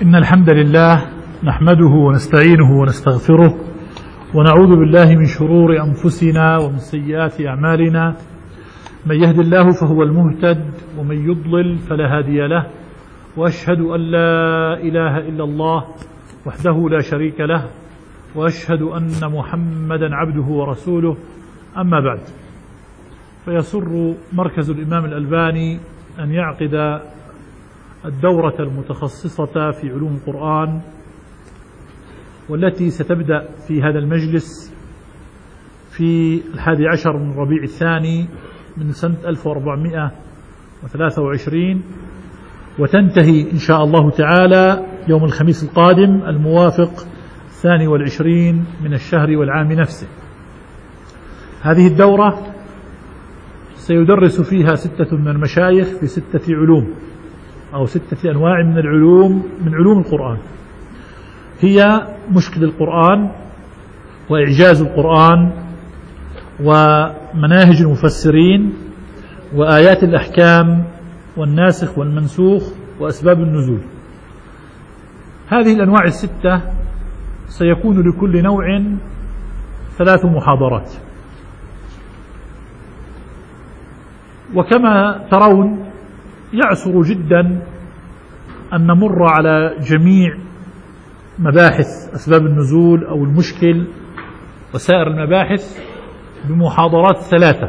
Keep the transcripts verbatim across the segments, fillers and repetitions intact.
إن الحمد لله نحمده ونستعينه ونستغفره ونعوذ بالله من شرور أنفسنا ومن سيئات أعمالنا. من يهد الله فهو المهتد ومن يضلل فلا هادي له، وأشهد أن لا إله إلا الله وحده لا شريك له، وأشهد أن محمدا عبده ورسوله. أما بعد، فيسر مركز الإمام الألباني أن يعقد الدورة المتخصصة في علوم القرآن، والتي ستبدأ في هذا المجلس في الحادي عشر من ربيع الثاني من سنة ألف وأربعمائة وثلاثة وعشرين، وتنتهي إن شاء الله تعالى يوم الخميس القادم الموافق الثاني والعشرين من الشهر والعام نفسه. هذه الدورة سيدرس فيها ستة من المشايخ في ستة علوم أو ستة أنواع من العلوم من علوم القرآن، هي مشكل القرآن وإعجاز القرآن ومناهج المفسرين وآيات الأحكام والناسخ والمنسوخ وأسباب النزول. هذه الأنواع الستة سيكون لكل نوع ثلاث محاضرات، وكما ترون يعسر جدا أن نمر على جميع مباحث أسباب النزول أو المشكل وسائر المباحث بمحاضرات ثلاثة،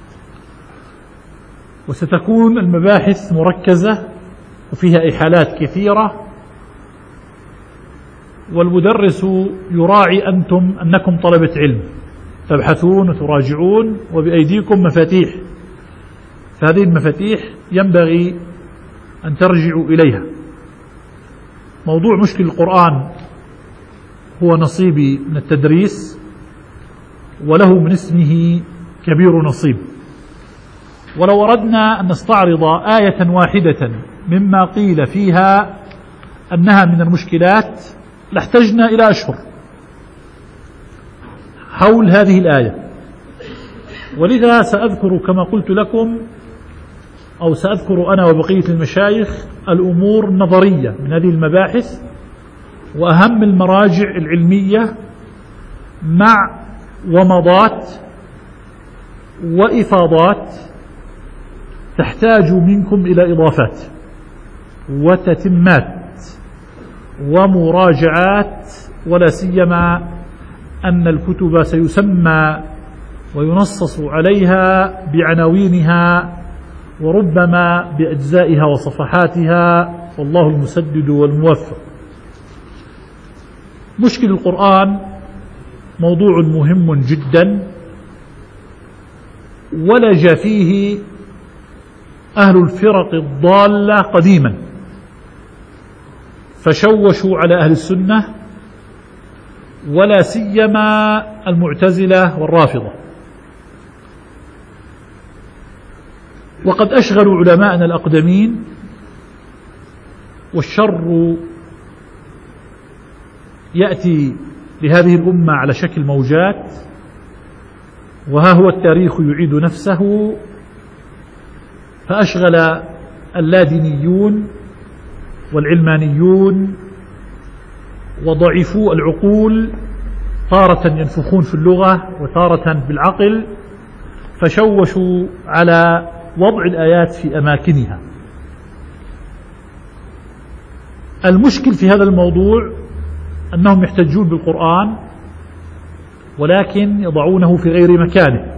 وستكون المباحث مركزة وفيها إحالات كثيرة، والمدرس يراعي أنتم أنكم طلبة علم تبحثون وتراجعون وبأيديكم مفاتيح، فهذه المفاتيح ينبغي أن ترجعوا إليها. موضوع مشكل القرآن هو نصيبي من التدريس، وله من اسمه كبير نصيب. ولو أردنا أن نستعرض آية واحدة مما قيل فيها أنها من المشكلات لاحتجنا إلى أشهر حول هذه الآية، ولذا سأذكر كما قلت لكم أو سأذكر أنا وبقية المشايخ الأمور النظرية من هذه المباحث وأهم المراجع العلمية مع ومضات وإفاضات تحتاج منكم إلى إضافات وتتمات ومراجعات، ولا سيما أن الكتب سيسمى وينصص عليها بعناوينها وربما بأجزائها وصفحاتها، والله المسدد والموفق. مشكل القرآن موضوع مهم جدا، ولج فيه أهل الفرق الضالة قديما فشوشوا على أهل السنة، ولا سيما المعتزلة والرافضة، وقد أشغلوا علماءنا الأقدمين، والشر يأتي لهذه الأمة على شكل موجات، وها هو التاريخ يعيد نفسه، فأشغل اللادينيون والعلمانيون وضعفوا العقول، تارة ينفخون في اللغة وتارة بالعقل، فشوشوا على وضع الآيات في أماكنها. المشكل في هذا الموضوع أنهم يحتجون بالقرآن ولكن يضعونه في غير مكانه،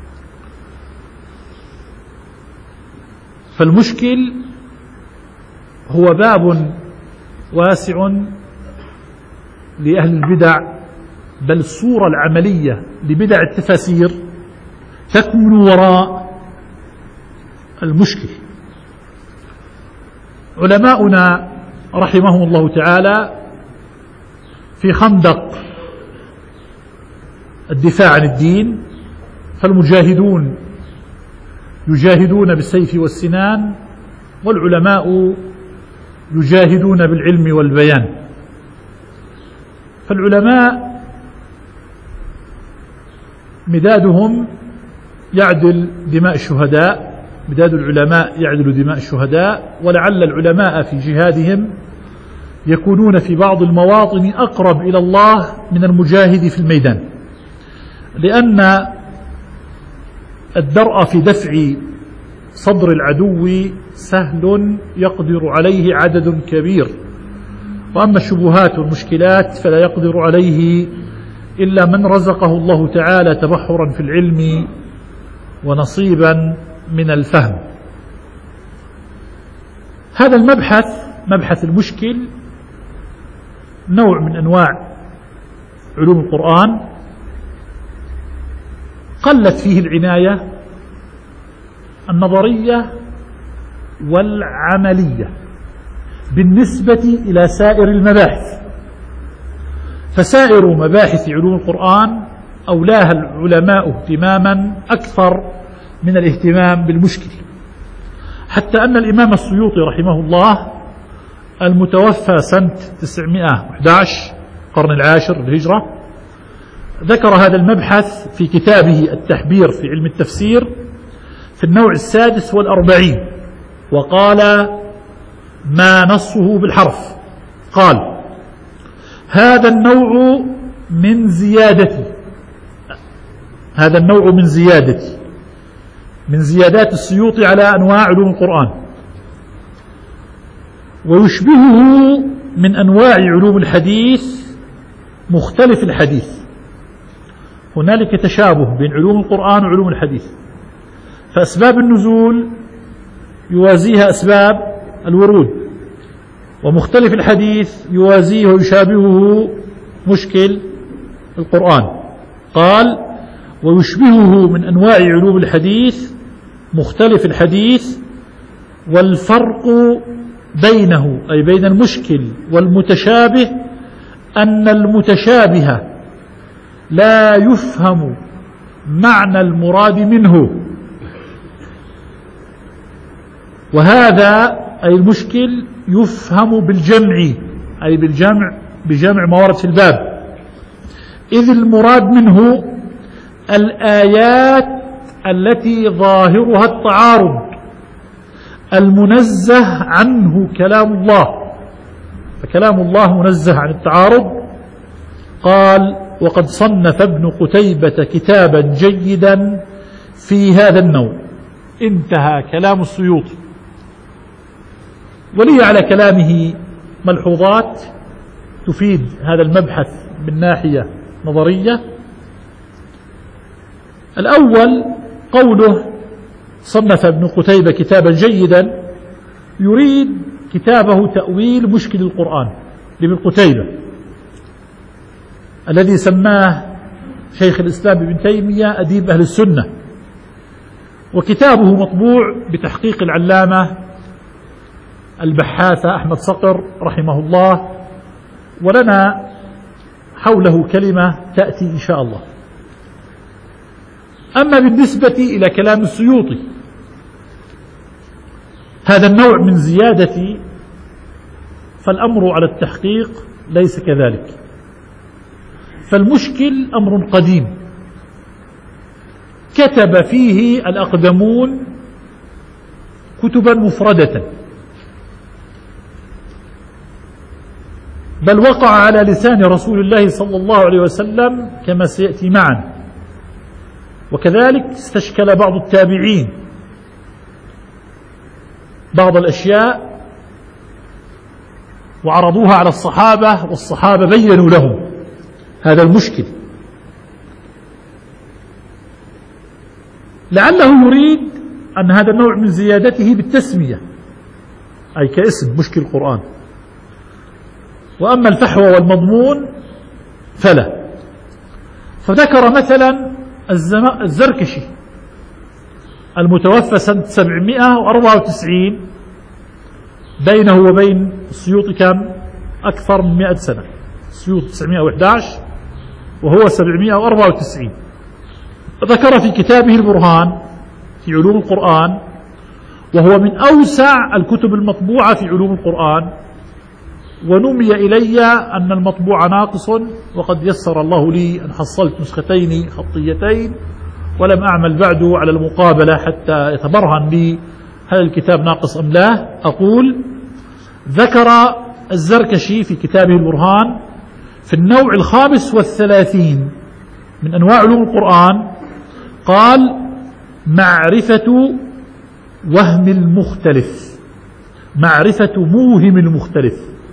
فالمشكل هو باب واسع لأهل البدع، بل الصورة العملية لبدع التفاسير تكمن وراء المشكل. علماؤنا رحمهم الله تعالى في خندق الدفاع عن الدين، فالمجاهدون يجاهدون بالسيف والسنان، والعلماء يجاهدون بالعلم والبيان. فالعلماء مدادهم يعدل دماء الشهداء، مداد العلماء يعدل دماء الشهداء، ولعل العلماء في جهادهم يكونون في بعض المواطن أقرب إلى الله من المجاهد في الميدان، لأن الدرء في دفع صدر العدو سهل يقدر عليه عدد كبير، وأما الشبهات والمشكلات فلا يقدر عليه إلا من رزقه الله تعالى تبحرا في العلم ونصيبا من الفهم. هذا المبحث، مبحث المشكل، نوع من أنواع علوم القرآن قلت فيه العناية النظرية والعملية بالنسبة إلى سائر المباحث، فسائر مباحث علوم القرآن أولاها العلماء اهتماما أكثر من الاهتمام بالمشكل، حتى أن الإمام السيوطي رحمه الله المتوفى سنة تسعمائة وأحد عشر القرن العاشر للهجرة ذكر هذا المبحث في كتابه التحبير في علم التفسير في النوع السادس والأربعين، وقال ما نصه بالحرف، قال هذا النوع من زيادتي، هذا النوع من زيادتي من زيادات السيوطي على أنواع علوم القرآن، ويشبهه من أنواع علوم الحديث مختلف الحديث. هنالك تشابه بين علوم القرآن وعلوم الحديث، فأسباب النزول يوازيها أسباب الورود، ومختلف الحديث يوازيه ويشابهه مشكل القرآن. قال ويشبهه من أنواع علوم الحديث مختلف الحديث، والفرق بينه أي بين المشكل والمتشابه أن المتشابه لا يفهم معنى المراد منه، وهذا أي المشكل يفهم بالجمع أي بالجمع بجمع ما ورد في الباب، إذ المراد منه الآيات التي ظاهرها التعارض المنزه عنه كلام الله، فكلام الله منزه عن التعارض. قال وقد صنف ابن قتيبة كتابا جيدا في هذا النوع. انتهى كلام السيوطي، ولي على كلامه ملحوظات تفيد هذا المبحث من ناحية نظرية. الأول قوله صنف ابن قتيبة كتابا جيدا، يريد كتابه تأويل مشكل القرآن لابن قتيبة الذي سماه شيخ الإسلام ابن تيمية أديب أهل السنة، وكتابه مطبوع بتحقيق العلامة البحاث أحمد صقر رحمه الله، ولنا حوله كلمة تأتي إن شاء الله. أما بالنسبة إلى كلام السيوطي، هذا النوع من زيادة، فالأمر على التحقيق ليس كذلك، فالمشكل أمر قديم كتب فيه الأقدمون كتبا مفردة، بل وقع على لسان رسول الله صلى الله عليه وسلم كما سيأتي معنا، وكذلك استشكل بعض التابعين بعض الأشياء وعرضوها على الصحابة، والصحابة بيّنوا لهم هذا المشكل. لعله يريد أن هذا النوع من زيادته بالتسمية أي كاسم مشكل القرآن، وأما الفحوى والمضمون فلا. فذكر مثلا الزركشي المتوفى سنة سبعمائة وأربعة وتسعين، بينه وبين السيوطي كم؟ أكثر من مئة سنة، السيوطي تسعمائة وأحد عشر وهو سبعمائة وأربعة وتسعين. ذكر في كتابه البرهان في علوم القرآن، وهو من أوسع الكتب المطبوعة في علوم القرآن، ونمي إلي أن المطبوع ناقص، وقد يسر الله لي أن حصلت نسختين خطيتين، ولم أعمل بعد على المقابلة حتى يتبرهن لي هل الكتاب ناقص أم لا. أقول ذكر الزركشي في كتابه البرهان في النوع الخامس والثلاثين من أنواع علوم القرآن قال: معرفة وهم المختلف، معرفة موهم المختلف،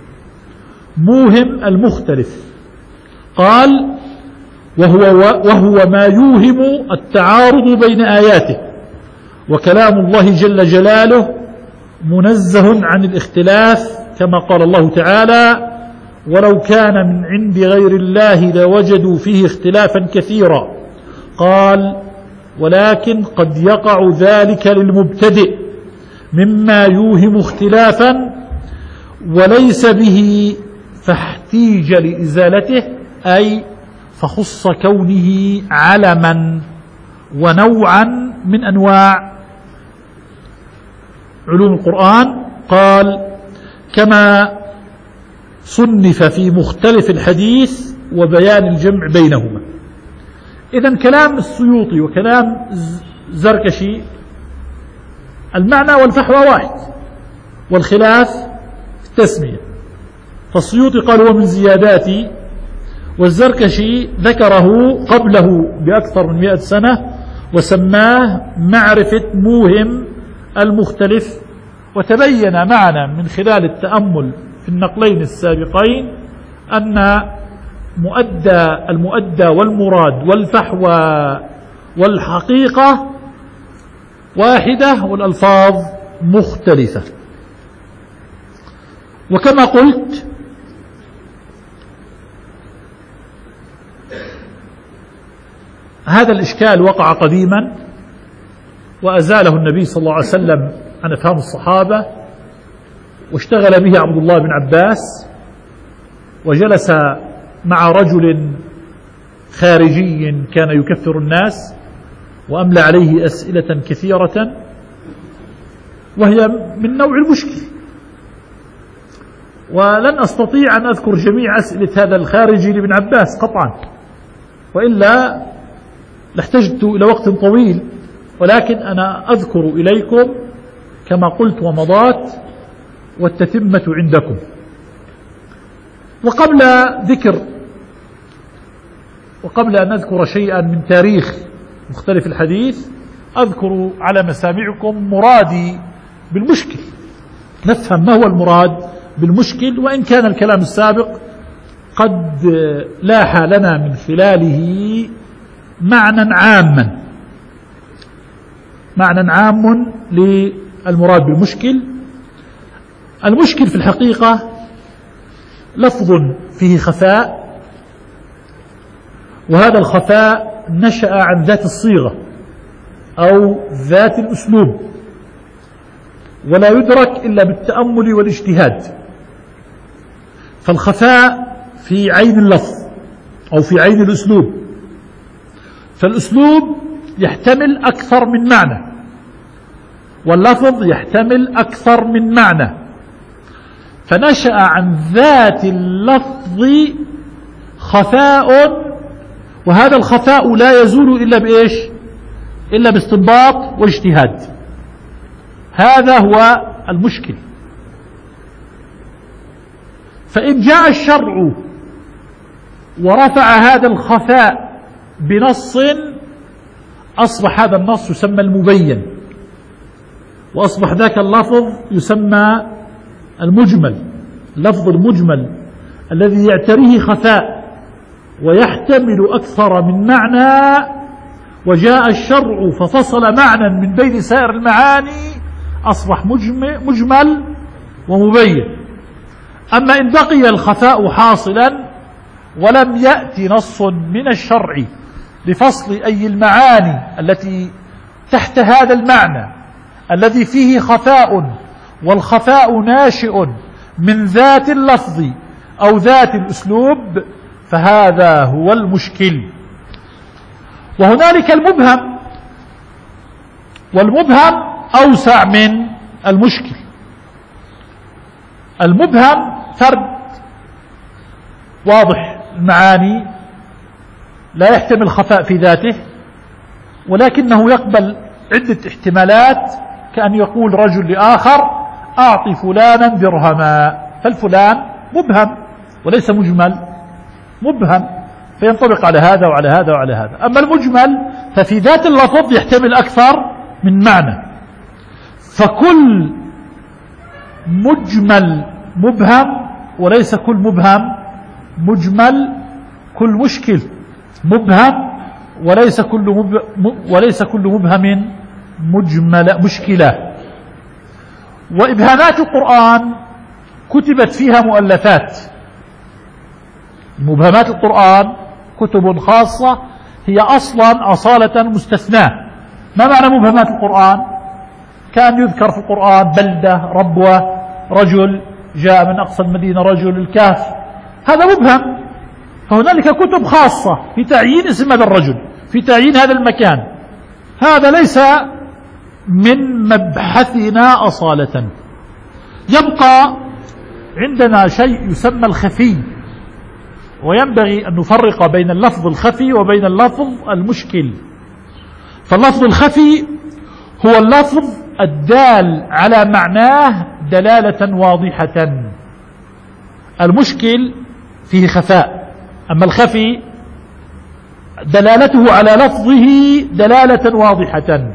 موهم المختلف. قال: وهو, وهو ما يوهم التعارض بين آياته، وكلام الله جل جلاله منزه عن الاختلاف، كما قال الله تعالى: ولو كان من عند غير الله لوجدوا فيه اختلافا كثيرا. قال: ولكن قد يقع ذلك للمبتدئ مما يوهم اختلافا وليس به، فاحتيج لإزالته، أي فخص كونه علما ونوعا من أنواع علوم القرآن. قال: كما صنف في مختلف الحديث وبيان الجمع بينهما. إذن كلام السيوطي وكلام زركشي المعنى والفحوى واحد، والخلاف التسمية. فالسيوطي قال هو من زياداتي، والزركشي ذكره قبله بأكثر من مئة سنة وسماه معرفة موهم المختلف. وتبين معنا من خلال التأمل في النقلين السابقين أن مؤدى المؤدى والمراد والفحوى والحقيقة واحدة والألفاظ مختلفة. وكما قلت هذا الإشكال وقع قديما وأزاله النبي صلى الله عليه وسلم عن أفهام الصحابة، واشتغل به عبد الله بن عباس، وجلس مع رجل خارجي كان يكفر الناس وأملى عليه أسئلة كثيرة، وهي من نوع المشكل. ولن أستطيع أن أذكر جميع أسئلة هذا الخارجي لابن عباس قطعا، وإلا لاحتجت إلى وقت طويل، ولكن أنا أذكر إليكم كما قلت ومضات، والتتمة عندكم. وقبل ذكر وقبل أن أذكر شيئا من تاريخ مختلف الحديث، أذكر على مسامعكم مرادي بالمشكل، نفهم ما هو المراد بالمشكل، وإن كان الكلام السابق قد لاح لنا من خلاله معنى عاما معنى عام للمراد بالمشكل. المشكل في الحقيقة لفظ فيه خفاء، وهذا الخفاء نشأ عن ذات الصيغة أو ذات الأسلوب، ولا يدرك إلا بالتأمل والاجتهاد. فالخفاء في عين اللفظ أو في عين الأسلوب، فالأسلوب يحتمل أكثر من معنى، واللفظ يحتمل أكثر من معنى، فنشأ عن ذات اللفظ خفاء، وهذا الخفاء لا يزول إلا بإيش؟ إلا باستنباط واجتهاد. هذا هو المشكل. فإن جاء الشرع ورفع هذا الخفاء بنص، أصبح هذا النص يسمى المبين، وأصبح ذاك اللفظ يسمى المجمل، اللفظ المجمل الذي يعتريه خفاء ويحتمل أكثر من معنى. وجاء الشرع ففصل معنى من بين سائر المعاني، أصبح مجمل ومبين. أما إن بقي الخفاء حاصلا ولم يأتي نص من الشرع لفصل أي المعاني التي تحت هذا المعنى الذي فيه خفاء، والخفاء ناشئ من ذات اللفظ أو ذات الأسلوب، فهذا هو المشكل. وهنالك المبهم، والمبهم أوسع من المشكل. المبهم فرد واضح المعاني لا يحتمل خفاء في ذاته، ولكنه يقبل عدة احتمالات، كأن يقول رجل لآخر: أعطي فلانا درهما، فالفلان مبهم وليس مجمل، مبهم فينطبق على هذا وعلى هذا وعلى هذا. أما المجمل ففي ذات اللفظ يحتمل أكثر من معنى، فكل مجمل مبهم وليس كل مبهم مجمل، كل مشكل مبهم وليس كل مب... وليس كل مبهم مجمل مشكلة. وإبهامات القرآن كتبت فيها مؤلفات. مبهمات القرآن كتب خاصة هي أصلا أصالة مستثناة. ما معنى مبهمات القرآن؟ كان يذكر في القرآن بلدة، ربوة، رجل، جاء من أقصى المدينة رجل، الكهف، هذا مبهم. فهنالك كتب خاصة في تعيين اسم هذا الرجل، في تعيين هذا المكان. هذا ليس من مبحثنا أصالة. يبقى عندنا شيء يسمى الخفي، وينبغي أن نفرق بين اللفظ الخفي وبين اللفظ المشكل. فاللفظ الخفي هو اللفظ الدال على معناه دلالة واضحة. المشكل فيه خفاء، أما الخفي دلالته على لفظه دلالة واضحة.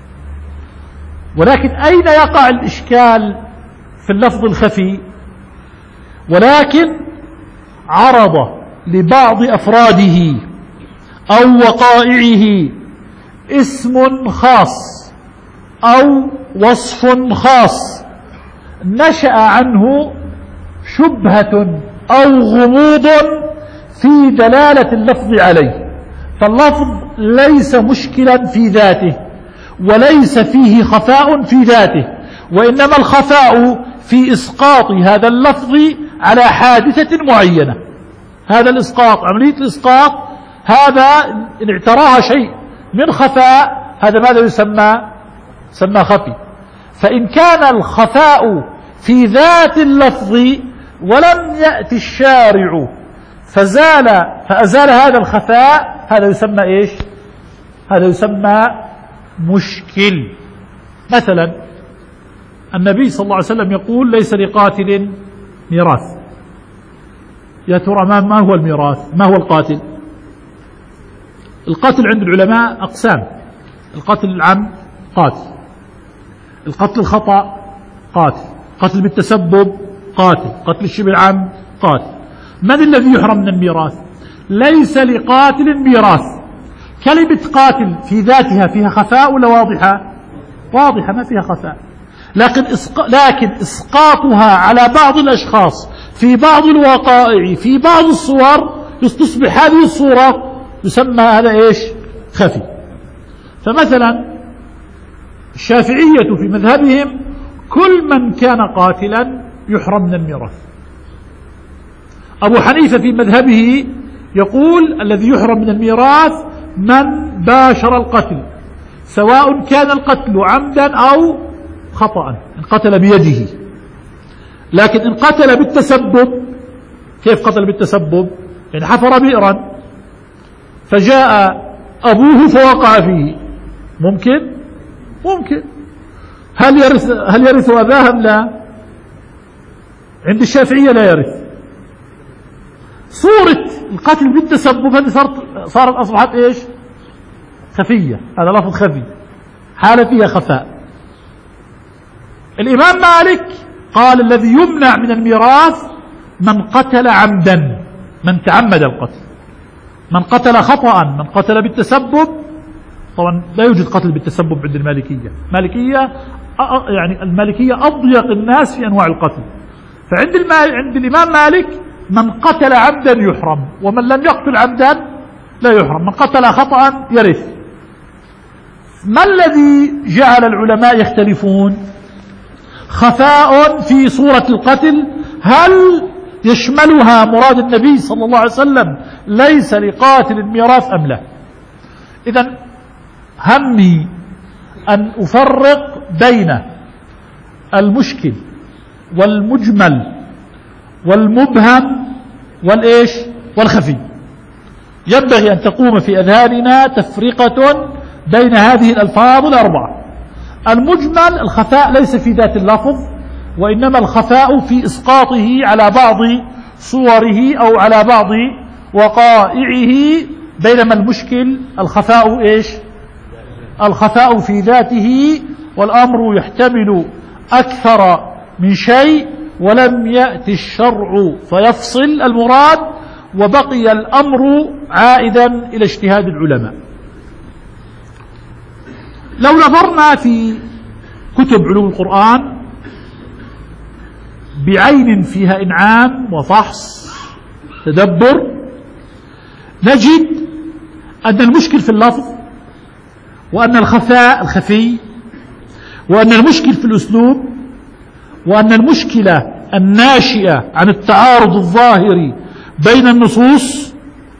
ولكن أين يقع الإشكال في اللفظ الخفي؟ ولكن عرض لبعض أفراده أو وقائعه اسم خاص أو وصف خاص نشأ عنه شبهة أو غموض في دلالة اللفظ عليه. فاللفظ ليس مشكلا في ذاته وليس فيه خفاء في ذاته، وإنما الخفاء في إسقاط هذا اللفظ على حادثة معينة. هذا الإسقاط، عملية الإسقاط، هذا إن اعتراها شيء من خفاء هذا ماذا يسمى؟ يسمى خفي. فإن كان الخفاء في ذات اللفظ ولم يأتي الشارع فزال فأزال هذا الخفاء، هذا يسمى إيش؟ هذا يسمى مشكل. مثلا النبي صلى الله عليه وسلم يقول ليس لقاتل ميراث. يا ترى ما هو الميراث؟ ما هو القاتل؟ القاتل عند العلماء أقسام: القتل العمد قاتل، القتل الخطأ قاتل، قتل بالتسبب قاتل، قتل الشبه العمد قاتل. من الذي يحرم من الميراث؟ ليس لقاتل ميراث. كلمة قاتل في ذاتها فيها خفاء ولا واضحة؟ واضحة، ما فيها خفاء. لكن إسق... لكن إسقاطها على بعض الأشخاص في بعض الوقائع في بعض الصور تصبح هذه الصورة يسمى هذا إيش؟ خفي. فمثلا الشافعية في مذهبهم كل من كان قاتلا يحرم من الميراث. أبو حنيفة في مذهبه يقول الذي يحرم من الميراث من باشر القتل، سواء كان القتل عمدا أو خطأ، إن قتل بيده. لكن إن قتل بالتسبب، كيف قتل بالتسبب؟ يعني حفر بئرا فجاء أبوه فوقع فيه، ممكن؟ ممكن. هل يرث هل يرث أباه أم لا؟ عند الشافعية لا يرث. صورة القتل بالتسبب هذه صارت صارت أصبحت إيش؟ خفية. هذا لفظ خفي، حالة فيها خفاء. الإمام مالك قال الذي يمنع من الميراث من قتل عمدا، من تعمد القتل. من قتل خطأ، من قتل بالتسبب، طبعا لا يوجد قتل بالتسبب عند المالكية. مالكية يعني المالكية أضيق الناس في أنواع القتل. فعند عند الإمام مالك من قتل عمدا يحرم، ومن لم يقتل عمدا لا يحرم. من قتل خطأ يرث. ما الذي جعل العلماء يختلفون؟ خفاء في صورة القتل، هل يشملها مراد النبي صلى الله عليه وسلم ليس لقاتل الميراث أم لا؟ إذن همي أن أفرق بين المشكل والمجمل والمبهم والإيش والخفي. ينبغي أن تقوم في أذهاننا تفرقة بين هذه الألفاظ الأربعة. المجمل الخفاء ليس في ذات اللفظ، وإنما الخفاء في إسقاطه على بعض صوره أو على بعض وقائعه، بينما المشكل الخفاء إيش؟ الخفاء في ذاته، والأمر يحتمل أكثر من شيء، ولم يأتي الشرع فيفصل المراد، وبقي الأمر عائدا إلى اجتهاد العلماء. لو نظرنا في كتب علوم القرآن بعين فيها إنعام وفحص تدبر، نجد أن المشكل في اللفظ، وأن الخفاء الخفي، وأن المشكل في الأسلوب، وأن المشكلة الناشئة عن التعارض الظاهري بين النصوص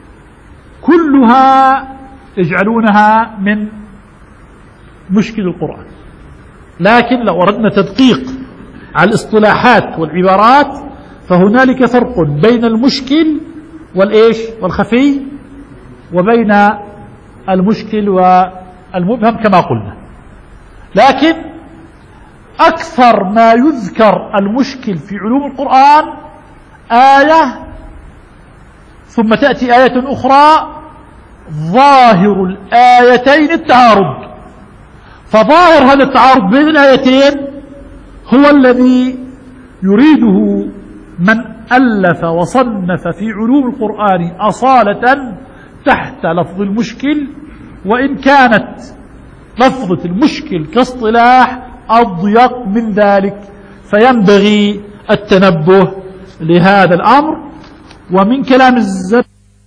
كلها يجعلونها من مشكل القرآن. لكن لو أردنا تدقيق على الاصطلاحات والعبارات فهنالك فرق بين المشكل والإيش والخفي، وبين المشكل والمبهم كما قلنا. لكن أكثر ما يذكر المشكل في علوم القرآن آية ثم تأتي آية أخرى ظاهر الآيتين التعارض، فظاهر هذا التعارض بين الآيتين هو الذي يريده من ألف وصنف في علوم القرآن أصالة تحت لفظ المشكل، وإن كانت لفظة المشكل كاصطلاح أضيق من ذلك، فينبغي التنبه لهذا الأمر. ومن كلام الزب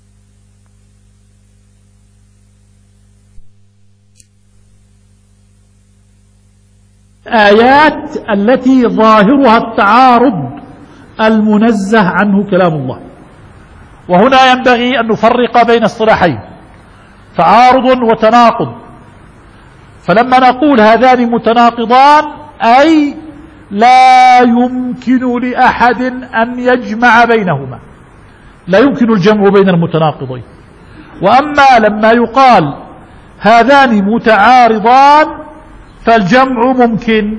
الآيات التي ظاهرها التعارض المنزه عنه كلام الله. وهنا ينبغي أن نفرق بين اصطلاحين، تعارض وتناقض. فلما نقول هذان متناقضان أي لا يمكن لأحد أن يجمع بينهما، لا يمكن الجمع بين المتناقضين. وأما لما يقال هذان متعارضان فالجمع ممكن.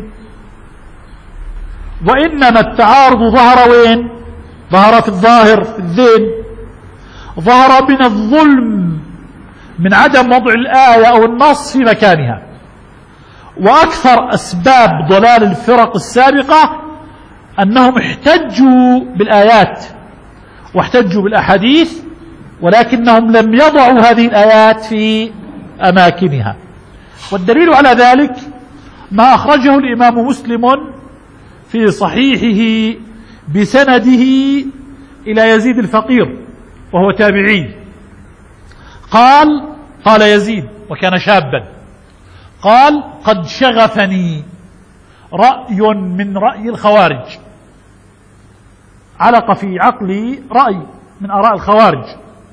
وإنما التعارض ظهر وين؟ ظهر في الظاهر في الذهن، ظهر من الظلم من عدم وضع الآية أو النص في مكانها. وأكثر أسباب ضلال الفرق السابقة أنهم احتجوا بالآيات واحتجوا بالأحاديث، ولكنهم لم يضعوا هذه الآيات في أماكنها. والدليل على ذلك ما أخرجه الإمام مسلم في صحيحه بسنده إلى يزيد الفقير وهو تابعي، قال قال يزيد وكان شابا، قال قد شغفني رأي من رأي الخوارج، علق في عقلي رأي من آراء الخوارج،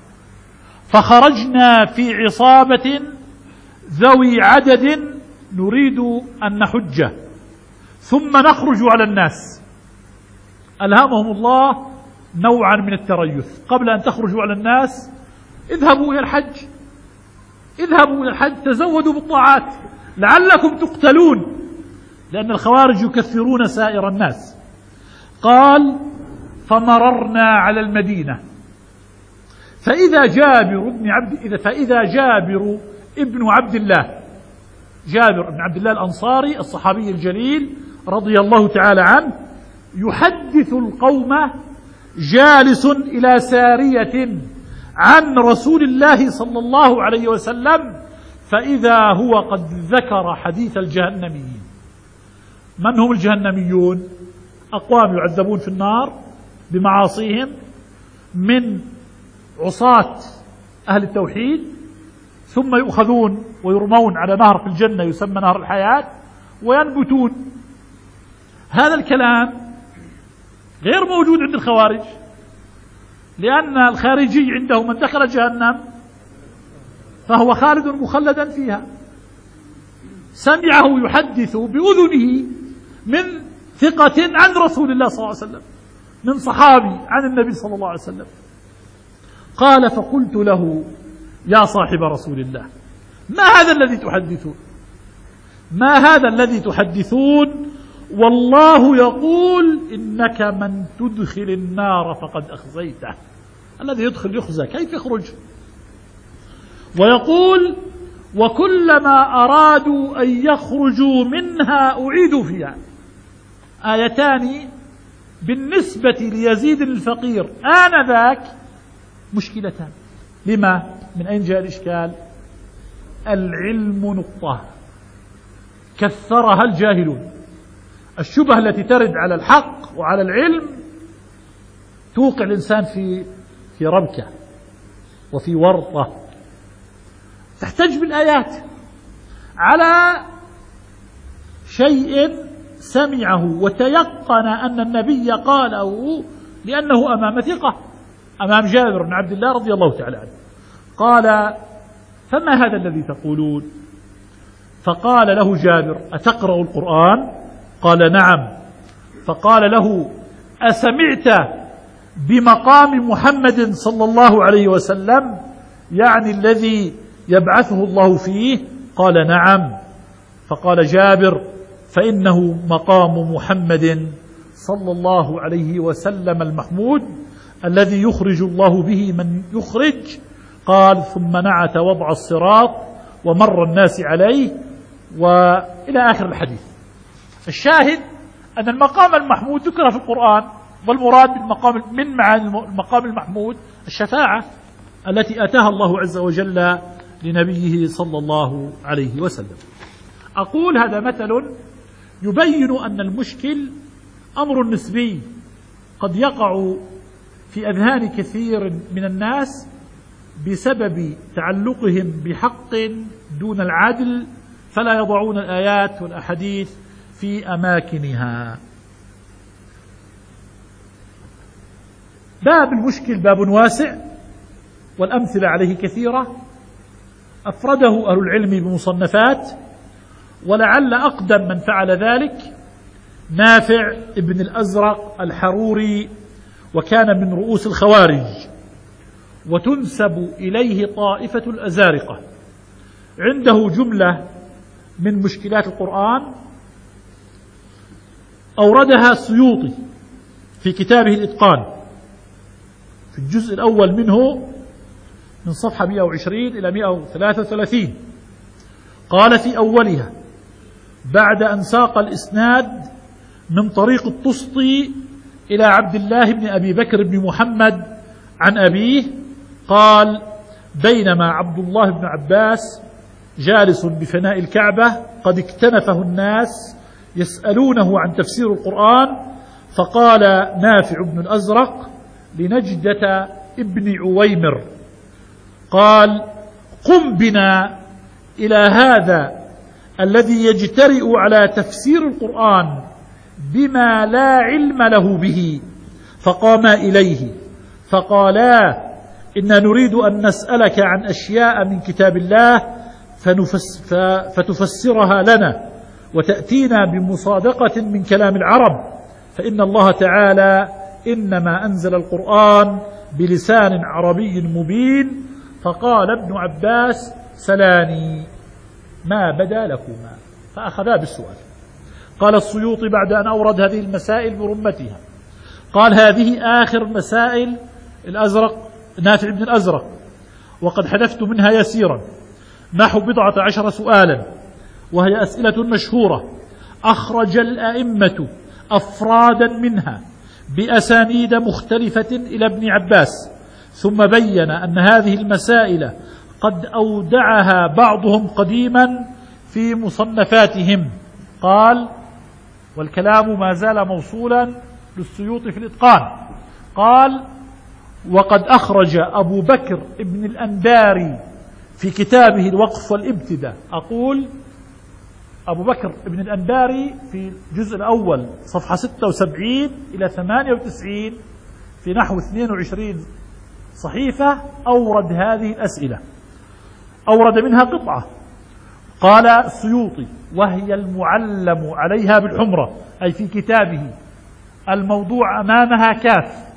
فخرجنا في عصابة ذوي عدد نريد أن نحج ثم نخرج على الناس. ألهمهم الله نوعا من التريث، قبل أن تخرجوا على الناس اذهبوا إلى الحج، اذهبوا إلى الحج تزودوا بالطاعات لعلكم تقتلون، لأن الخوارج يكثرون سائر الناس. قال فمررنا على المدينة فإذا جابر بن عبد فإذا جابر ابن عبد الله، جابر بن عبد الله الأنصاري الصحابي الجليل رضي الله تعالى عنه، يحدث القوم جالس إلى سارية عن رسول الله صلى الله عليه وسلم، فإذا هو قد ذكر حديث الجهنميين. من هم الجهنميون؟ أقوام يعذبون في النار بمعاصيهم من عصاة أهل التوحيد، ثم يؤخذون ويرمون على نهر في الجنة يسمى نهر الحياة وينبتون. هذا الكلام غير موجود عند الخوارج، لأن الخارجي عنده من دخل جهنم فهو خالد مخلدا فيها، سمعه يحدث بأذنه من ثقة عن رسول الله صلى الله عليه وسلم، من صحابي عن النبي صلى الله عليه وسلم. قال فقلت له يا صاحب رسول الله ما هذا الذي تحدثون؟ ما هذا الذي تحدثون والله يقول إنك من تدخل النار فقد أخزيته. الذي يدخل يخزى، كيف يخرج؟ ويقول وكلما أرادوا أن يخرجوا منها أعيدوا فيها. آيتان بالنسبة ليزيد الفقير آنذاك مشكلتان. لما؟ من أين جاء الإشكال؟ العلم نقطة كثرها الجاهلون. الشبهة التي ترد على الحق وعلى العلم توقع الإنسان في في ربكة وفي ورطة. تحتج بالآيات على شيء سمعه وتيقن أن النبي قاله لأنه أمام ثقة، أمام جابر بن عبد الله رضي الله تعالى عنه. قال فما هذا الذي تقولون؟ فقال له جابر أتقرأ القرآن؟ قال نعم. فقال له أسمعت بمقام محمد صلى الله عليه وسلم، يعني الذي يبعثه الله فيه؟ قال نعم. فقال جابر فإنه مقام محمد صلى الله عليه وسلم المحمود الذي يخرج الله به من يخرج. قال ثم نعت وضع الصراط ومر الناس عليه وإلى آخر الحديث. الشاهد أن المقام المحمود ذكر في القرآن، والمراد بالمقام من معاني المقام المحمود الشفاعة التي أتاها الله عز وجل لنبيه صلى الله عليه وسلم. أقول هذا مثل يبين أن المشكل أمر نسبي قد يقع في أذهان كثير من الناس بسبب تعلقهم بحق دون العدل، فلا يضعون الآيات والأحاديث في أماكنها. باب المشكل باب واسع والأمثلة عليه كثيرة، أفرده أهل العلم بمصنفات، ولعل أقدم من فعل ذلك نافع ابن الأزرق الحروري، وكان من رؤوس الخوارج، وتنسب إليه طائفة الأزارقة. عنده جملة من مشكلات القرآن أوردها السيوطي في كتابه الإتقان في الجزء الأول منه من صفحة مئة وعشرين إلى مئة وثلاثة وثلاثين. قال في أولها بعد أن ساق الإسناد من طريق الطسطي إلى عبد الله بن أبي بكر بن محمد عن أبيه قال بينما عبد الله بن عباس جالس بفناء الكعبة قد اكتنفه الناس يسألونه عن تفسير القرآن، فقال نافع بن الأزرق لنجدة ابن عويمر قال قم بنا إلى هذا الذي يجترئ على تفسير القرآن بما لا علم له به. فقاما إليه فقالا إنا نريد أن نسألك عن أشياء من كتاب الله فنفس فتفسرها لنا وتأتينا بمصادقة من كلام العرب، فإن الله تعالى إنما أنزل القرآن بلسان عربي مبين. فقال ابن عباس سلاني ما بدا لكما، فأخذا بالسؤال. قال السيوطي بعد أن أورد هذه المسائل برمتها قال هذه آخر مسائل الأزرق نافع بن الأزرق، وقد حذفت منها يسيرا نحو بضعة عشر سؤالا، وهي أسئلة مشهورة أخرج الأئمة أفرادا منها بأسانيد مختلفة إلى ابن عباس، ثم بين أن هذه المسائل قد أودعها بعضهم قديما في مصنفاتهم. قال والكلام ما زال موصولا للسيوطي في الإتقان. قال وقد أخرج أبو بكر ابن الأنداري في كتابه الوقف والابتداء. أقول أبو بكر ابن الأنداري في الجزء الأول صفحة ستة وسبعين إلى ثمانية وتسعين في نحو اثنين وعشرين صحيفة أورد هذه الأسئلة، أورد منها قطعة. قال السيوطي وهي المعلم عليها بالحمرة، أي في كتابه الموضوع أمامها كاف،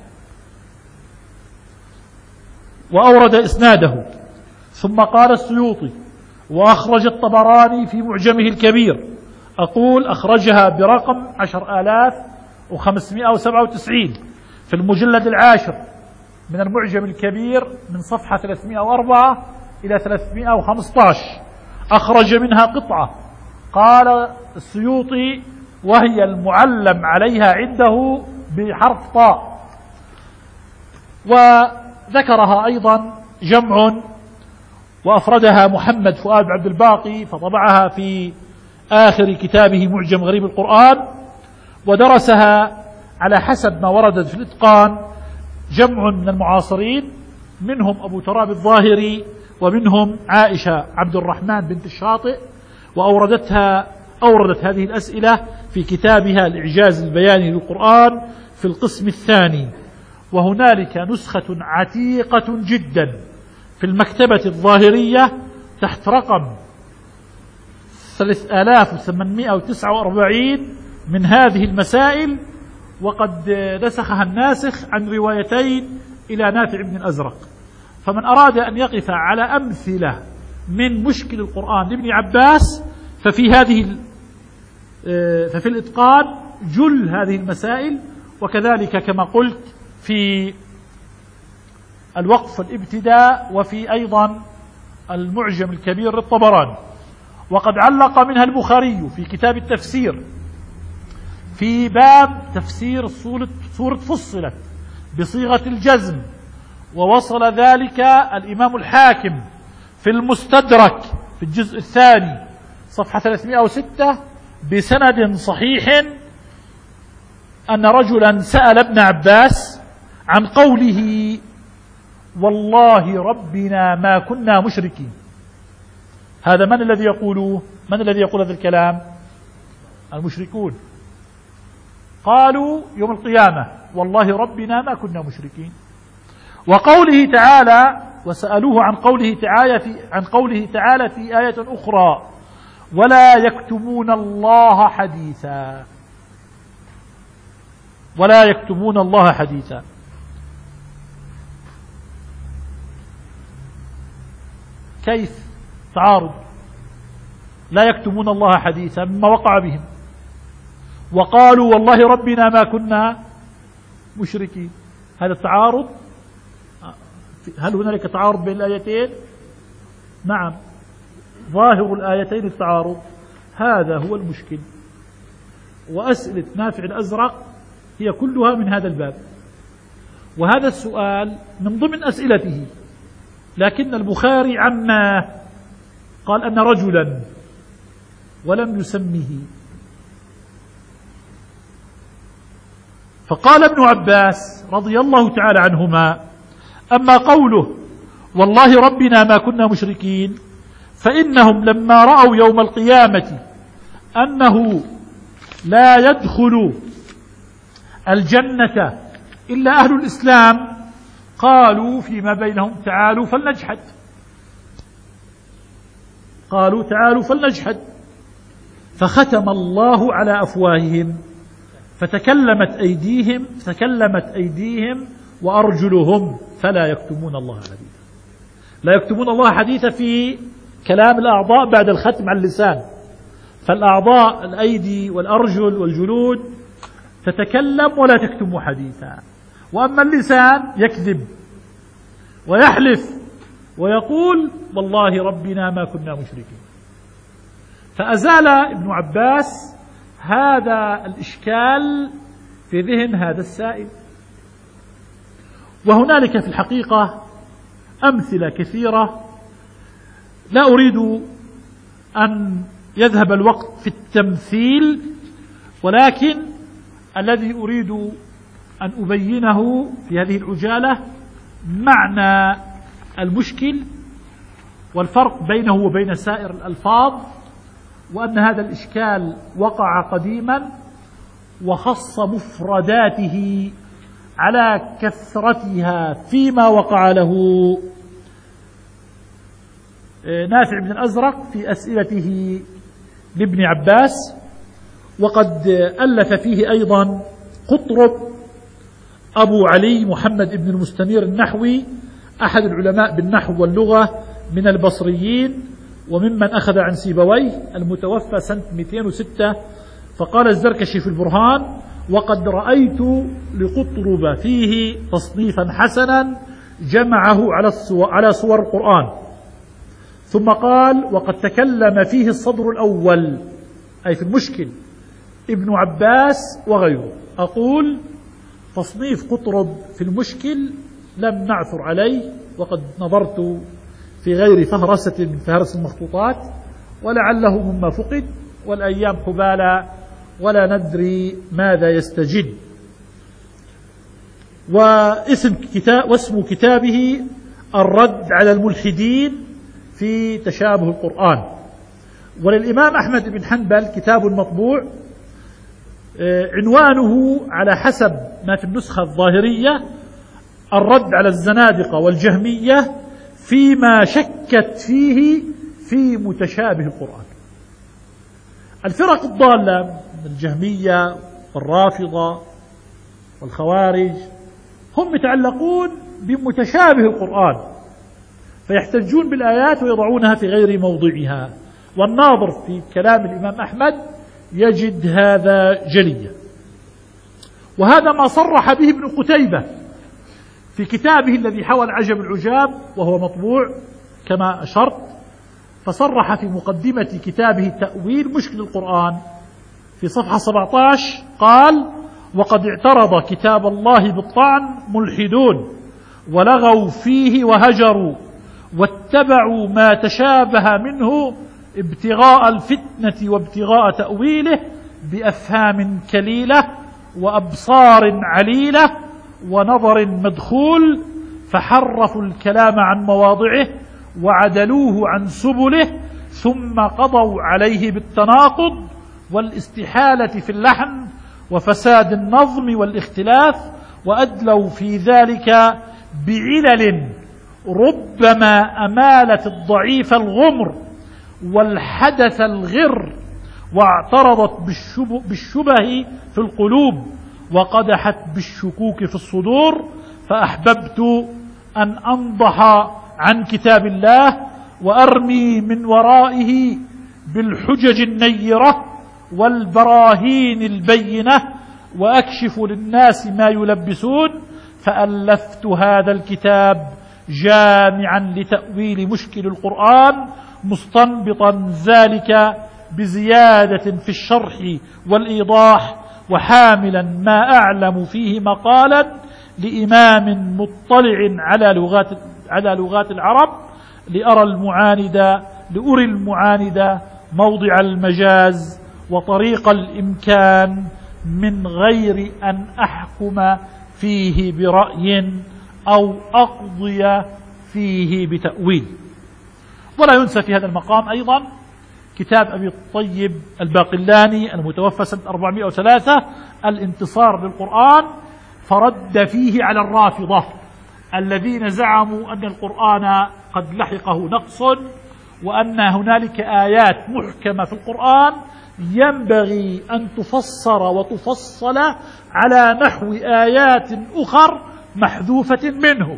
وأورد إسناده. ثم قال السيوطي وأخرج الطبراني في معجمه الكبير أقول أخرجها برقم عشر آلاف وخمسمائة وسبعة وتسعين في المجلد العاشر من المعجم الكبير من صفحة ثلاثمائة وأربعة إلى ثلاثمائة وخمسة عشر، أخرج منها قطعة قال السيوطي وهي المعلم عليها عنده بحرف طاء، وذكرها أيضا جمع وأفردها محمد فؤاد عبد الباقي فطبعها في آخر كتابه معجم غريب القرآن، ودرسها على حسب ما وردت في الإتقان جمع من المعاصرين منهم أبو تراب الظاهري ومنهم عائشة عبد الرحمن بنت الشاطئ، وأوردتها أوردت هذه الأسئلة في كتابها الإعجاز البياني للقرآن في القسم الثاني. وهنالك نسخة عتيقة جدا في المكتبة الظاهرية تحت رقم ثلاثة آلاف وثمانمائة وتسعة وأربعين من هذه المسائل، وقد نسخها الناسخ عن روايتين إلى نافع بن الأزرق. فمن أراد أن يقف على أمثلة من مشكل القرآن لابن عباس ففي هذه ففي الإتقان جل هذه المسائل، وكذلك كما قلت في الوقف الابتداء وفي أيضا المعجم الكبير للطبراني. وقد علق منها البخاري في كتاب التفسير في باب تفسير سورة فصلت بصيغة الجزم، ووصل ذلك الإمام الحاكم في المستدرك في الجزء الثاني صفحة ثلاثمائة وستة بسند صحيح أن رجلا سأل ابن عباس عن قوله والله ربنا ما كنا مشركين. هذا من الذي يقوله من الذي يقول هذا الكلام؟ المشركون. قالوا يوم القيامة والله ربنا ما كنا مشركين. وقوله تعالى وسألوه عن قوله تعالى في عن قوله تعالى في آية أخرى ولا يكتمون الله حديثا ولا يكتمون الله حديثا. كيف تعارض؟ لا يكتمون الله حديثا مما وقع بهم، وقالوا والله ربنا ما كنا مشركين. هذا التعارض. هل هنالك تعارض بين الآيتين؟ نعم، ظاهر الآيتين التعارض. هذا هو المشكل. وأسئلة نافع الأزرق هي كلها من هذا الباب، وهذا السؤال من ضمن أسئلته، لكن البخاري عما قال أن رجلا ولم يسمه. فقال ابن عباس رضي الله تعالى عنهما أما قوله والله ربنا ما كنا مشركين فإنهم لما رأوا يوم القيامة أنه لا يدخل الجنة إلا أهل الإسلام قالوا فيما بينهم تعالوا فلنجحد قالوا تعالوا فلنجحد فختم الله على أفواههم فتكلمت أيديهم فتكلمت أيديهم وأرجلهم فلا يكتمون الله حديثا. لا يكتمون الله حديثا في كلام الأعضاء بعد الختم على اللسان، فالأعضاء الأيدي والأرجل والجلود تتكلم ولا تكتم حديثا، وأما اللسان يكذب ويحلف ويقول والله ربنا ما كنا مشركين. فأزال ابن عباس هذا الإشكال في ذهن هذا السائل. وهنالك في الحقيقة أمثلة كثيرة، لا أريد أن يذهب الوقت في التمثيل، ولكن الذي أريد أن أبينه في هذه العجالة معنى المشكل والفرق بينه وبين سائر الألفاظ، وأن هذا الإشكال وقع قديما وخص مفرداته على كثرتها فيما وقع له نافع بن الأزرق في أسئلته لابن عباس. وقد ألف فيه أيضا قطرب أبو علي محمد بن المستنير النحوي أحد العلماء بالنحو واللغة من البصريين، وممن أخذ عن سيبويه المتوفى سنة مئتين وستة. فقال الزركشي في البرهان: وقد رأيت لقطرب فيه تصنيفا حسنا جمعه على على صور القرآن. ثم قال: وقد تكلم فيه الصدر الأول، أي في المشكل، ابن عباس وغيره. أقول: تصنيف قطرب في المشكل لم نعثر عليه، وقد نظرت في غير فهرسة من فهرس المخطوطات، ولعله مما فقد، والأيام حبالى ولا ندري ماذا يستجد. واسم كتاب واسم كتابه الرد على الملحدين في تشابه القرآن. وللإمام أحمد بن حنبل كتاب مطبوع عنوانه على حسب ما في النسخة الظاهرية: الرد على الزنادقة والجهمية فيما شكت فيه في متشابه القرآن. الفرق الضالة من الجهمية والرافضة والخوارج هم يتعلقون بمتشابه القرآن، فيحتجون بالآيات ويضعونها في غير موضعها. والناظر في كلام الإمام أحمد يجد هذا جليا. وهذا ما صرح به ابن قتيبة في كتابه الذي حوى العجب العجاب، وهو مطبوع كما أشرت. فصرح في مقدمة كتابه تأويل مشكل القرآن في صفحة سبعة عشر قال: وقد اعترض كتاب الله بالطعن ملحدون ولغوا فيه وهجروا واتبعوا ما تشابه منه ابتغاء الفتنة وابتغاء تأويله بأفهام كليلة وأبصار عليلة ونظر مدخول، فحرفوا الكلام عن مواضعه وعدلوه عن سبله، ثم قضوا عليه بالتناقض والاستحالة في اللحن وفساد النظم والاختلاف، وأدلوا في ذلك بعلل ربما أمالت الضعيف الغمر والحدث الغر، واعترضت بالشبه في القلوب وقدحت بالشكوك في الصدور. فأحببت أن أنضح عن كتاب الله وأرمي من ورائه بالحجج النيرة والبراهين البينة وأكشف للناس ما يلبسون، فألفت هذا الكتاب جامعا لتأويل مشكل القرآن، مستنبطا ذلك بزيادة في الشرح والإيضاح، وحاملا ما أعلم فيه مقالا لإمام مطلع على لغات على لغات العرب لأرى المعاند لأري المعاند موضع المجاز وطريق الإمكان من غير أن أحكم فيه برأي أو أقضي فيه بتأويل. ولا ينسى في هذا المقام أيضا كتاب أبي الطيب الباقلاني المتوفى سنة أربعمائة وثلاثة الانتصار للقرآن، فرد فيه على الرافضة الذين زعموا أن القرآن قد لحقه نقص، وأن هنالك آيات محكمة في القرآن ينبغي أن تفسر وتفصل على نحو آيات أخر محذوفة منه.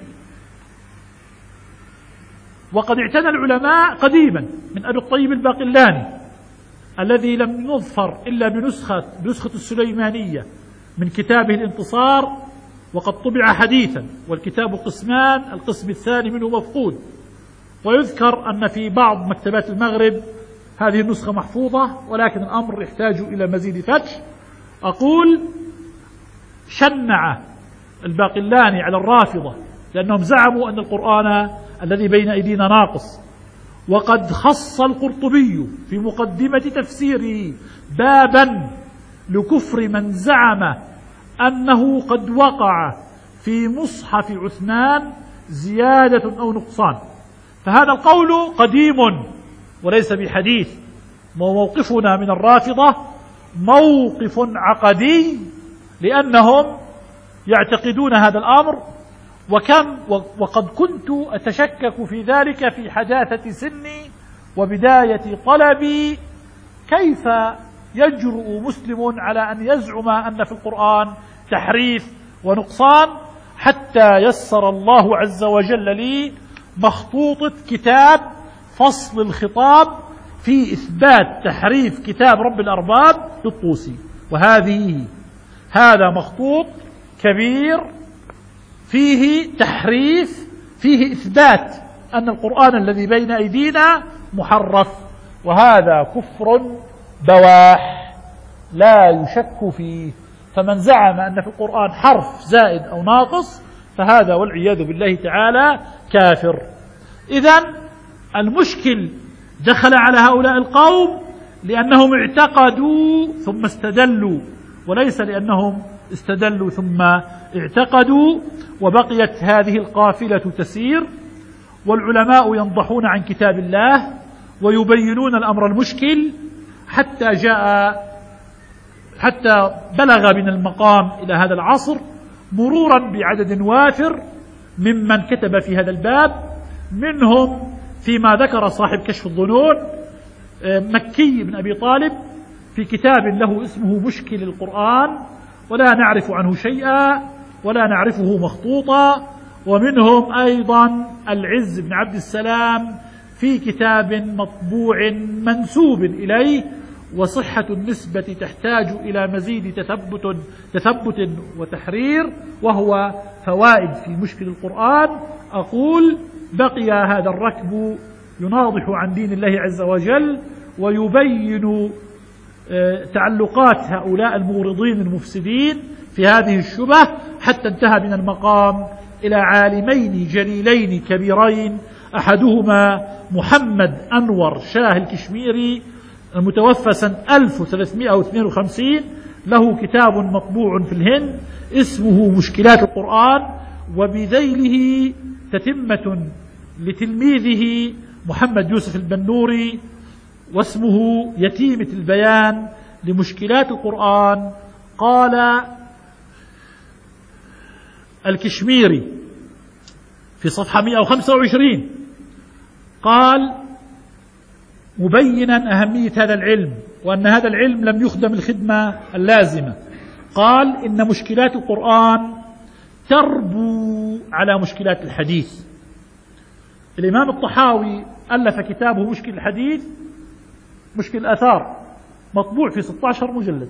وقد اعتنى العلماء قديما من أبي الطيب الباقلاني الذي لم يظفر إلا بنسخة بنسخة السليمانية من كتابه الانتصار، وقد طبع حديثا، والكتاب قسمان، القسم الثاني منه مفقود. ويذكر أن في بعض مكتبات المغرب هذه النسخة محفوظة، ولكن الأمر يحتاج إلى مزيد فتش. أقول: شنع الباقلاني على الرافضة لأنهم زعموا أن القرآن الذي بين أيدينا ناقص، وقد خص القرطبي في مقدمة تفسيره بابا لكفر من زعم أنه قد وقع في مصحف عثمان زيادة أو نقصان. فهذا القول قديم وليس بحديث. وموقفنا من الرافضة موقف عقدي، لأنهم يعتقدون هذا الأمر، وكم وقد كنت أتشكك في ذلك في حداثة سني وبداية طلبي. كيف يجرؤ مسلم على أن يزعم أن في القرآن تحريف ونقصان، حتى يسر الله عز وجل لي مخطوطة كتاب فصل الخطاب في إثبات تحريف كتاب رب الأرباب للطوسي. وهذه هذا مخطوط كبير فيه تحريف، فيه إثبات أن القرآن الذي بين أيدينا محرف، وهذا كفر بواح لا يشك فيه. فمن زعم أن في القرآن حرف زائد أو ناقص فهذا والعياذ بالله تعالى كافر. إذن المشكل دخل على هؤلاء القوم لأنهم اعتقدوا ثم استدلوا، وليس لأنهم استدلوا ثم اعتقدوا. وبقيت هذه القافلة تسير، والعلماء ينضحون عن كتاب الله ويبينون الأمر المشكل حتى جاء حتى بلغ من المقام إلى هذا العصر، مرورا بعدد وافر ممن كتب في هذا الباب، منهم فيما ذكر صاحب كشف الظنون مكي بن أبي طالب في كتاب له اسمه مشكل القرآن، ولا نعرف عنه شيئا ولا نعرفه مخطوطا. ومنهم أيضا العز بن عبد السلام في كتاب مطبوع منسوب إليه، وصحة النسبة تحتاج إلى مزيد تثبت تثبت وتحرير، وهو فوائد في مشكل القرآن. أقول بقي هذا الركب يناضح عن دين الله عز وجل ويبين تعلقات هؤلاء المورضين المفسدين في هذه الشبه، حتى انتهى من المقام إلى عالمين جليلين كبيرين، أحدهما محمد أنور شاه الكشميري المتوفى سنة ألف وثلاثمائة واثنين وخمسين، له كتاب مطبوع في الهند اسمه مشكلات القرآن، وبذيله تتمة لتلميذه محمد يوسف البنوري واسمه يتيمة البيان لمشكلات القرآن. قال الكشميري في صفحة مئة وخمسة وعشرين، قال مبينا أهمية هذا العلم وأن هذا العلم لم يخدم الخدمة اللازمة، قال إن مشكلات القرآن تربو على مشكلات الحديث. الإمام الطحاوي ألف كتابه مشكل الحديث مشكل الآثار مطبوع في ستة عشر مجلد.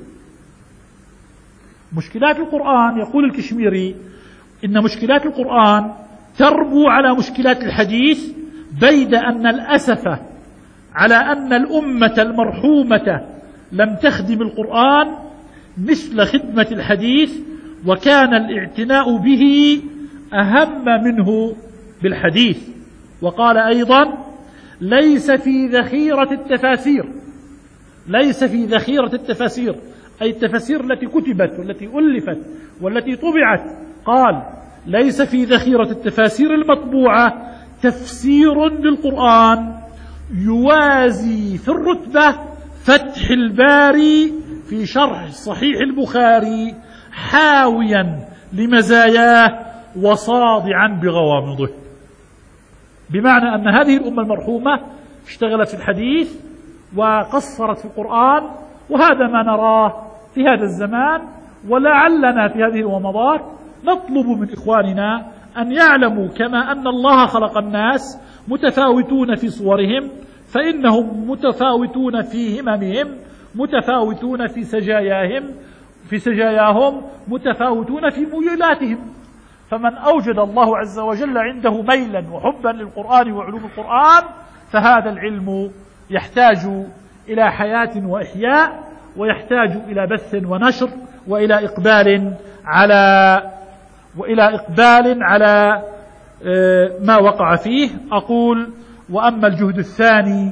مشكلات القرآن يقول الكشميري إن مشكلات القرآن تربو على مشكلات الحديث، بيد أن الأسف على أن الأمة المرحومة لم تخدم القرآن مثل خدمة الحديث، وكان الاعتناء به أهم منه بالحديث. وقال أيضا ليس في ذخيرة التفاسير ليس في ذخيرة التفاسير أي التفاسير التي كتبت والتي ألفت والتي طبعت، قال ليس في ذخيرة التفاسير المطبوعة تفسير للقرآن يوازي في الرتبة فتح الباري في شرح صحيح البخاري، حاويا لمزاياه وصادعا بغوامضه. بمعنى أن هذه الأمة المرحومة اشتغلت في الحديث وقصرت في القرآن، وهذا ما نراه في هذا الزمان. ولعلنا في هذه الومضات نطلب من إخواننا أن يعلموا كما أن الله خلق الناس متفاوتون في صورهم، فإنهم متفاوتون في هممهم، متفاوتون في سجاياهم في سجاياهم متفاوتون في ميولاتهم. فمن أوجد الله عز وجل عنده ميلا وحبا للقرآن وعلوم القرآن، فهذا العلم يحتاج إلى حياة وإحياء، ويحتاج إلى بث ونشر، وإلى إقبال على وإلى إقبال على ما وقع فيه. أقول وأما الجهد الثاني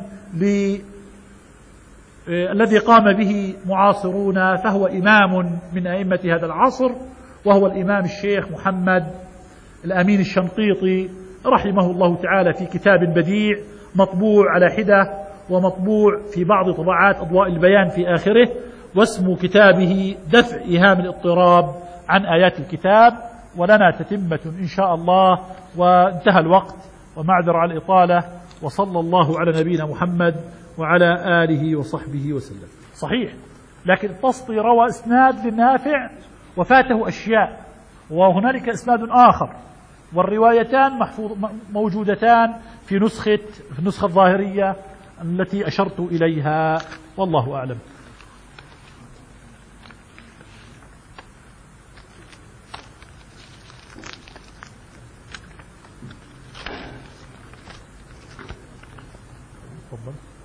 الذي قام به معاصرونا فهو إمام من أئمة هذا العصر، وهو الإمام الشيخ محمد الأمين الشنقيطي رحمه الله تعالى، في كتاب بديع مطبوع على حدة ومطبوع في بعض طبعات أضواء البيان في آخره، واسم كتابه دفع إيهام الاضطراب عن آيات الكتاب. ولنا تتمة إن شاء الله، وانتهى الوقت ومعذر على الإطالة، وصلى الله على نبينا محمد وعلى آله وصحبه وسلم. صحيح، لكن الطسطي روى إسناد للنافع وفاته أشياء، وهنالك إسناد آخر والروايتان محفوظ موجودتان في نسخة في النسخة الظاهرية التي أشرت إليها، والله أعلم. تفضل.